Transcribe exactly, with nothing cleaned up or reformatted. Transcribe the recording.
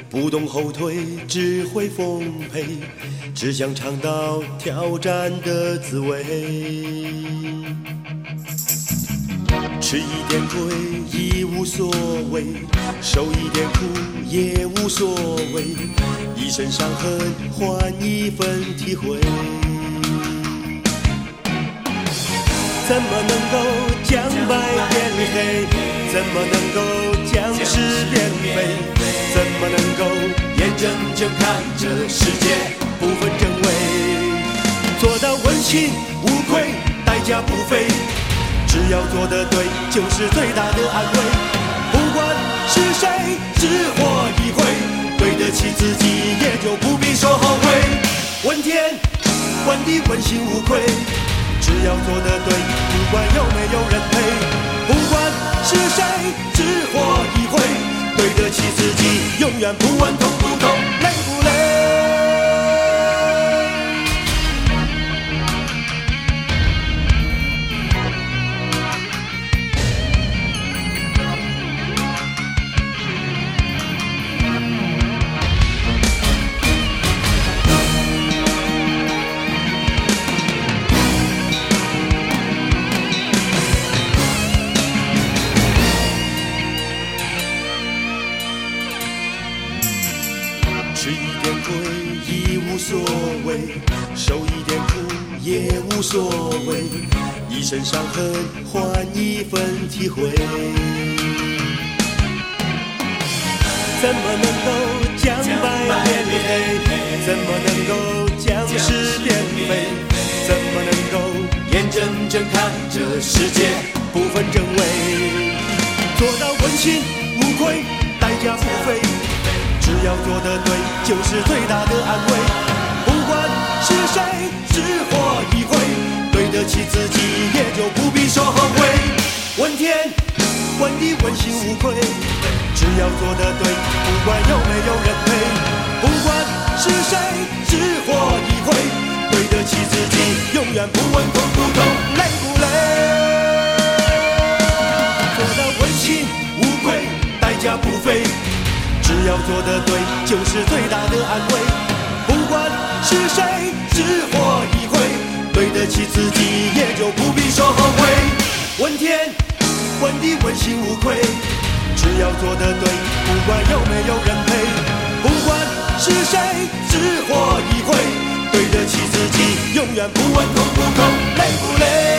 不懂后退，只会奉陪，只想尝到挑战的滋味。吃一点亏已无所谓，受一点苦也无所谓，一身伤痕换一份体会。怎么能够将白变黑？怎么能够将是变非？怎么能够眼睁睁看着世界不分真伪？做到问心无愧，代价不菲，只要做得对，就是最大的安慰。不管是谁，只活一回，对得起自己，也就不必说后悔。问天问地问心无愧，只要做得对，不管有没有人陪。不管是谁，只活一回，对得起自己，永远不问痛不痛，累不累。吃一点亏已无所谓，受一点苦也无所谓，一身伤痕换一份体会。怎么能够将白变黑？怎么能够将是变非？怎么能够眼睁睁看着世界不分真伪？做到问心无愧，代价不菲，只要做得对，就是最大的安慰。不管是谁，只活一回，对得起自己，也就不必说后悔。问天问地问心无愧，只要做得对，不管有没有人陪。不管是谁，只活一回，对得起自己，永远不问痛不痛，累不累。做到问心无愧，代价不菲，只要做得对，就是最大的安慰。不管是谁，只活一回，对得起自己，也就不必说后悔。问天问地问心无愧，只要做得对，不管有没有人陪。不管是谁，只活一回，对得起自己，永远不问痛不痛，累不累。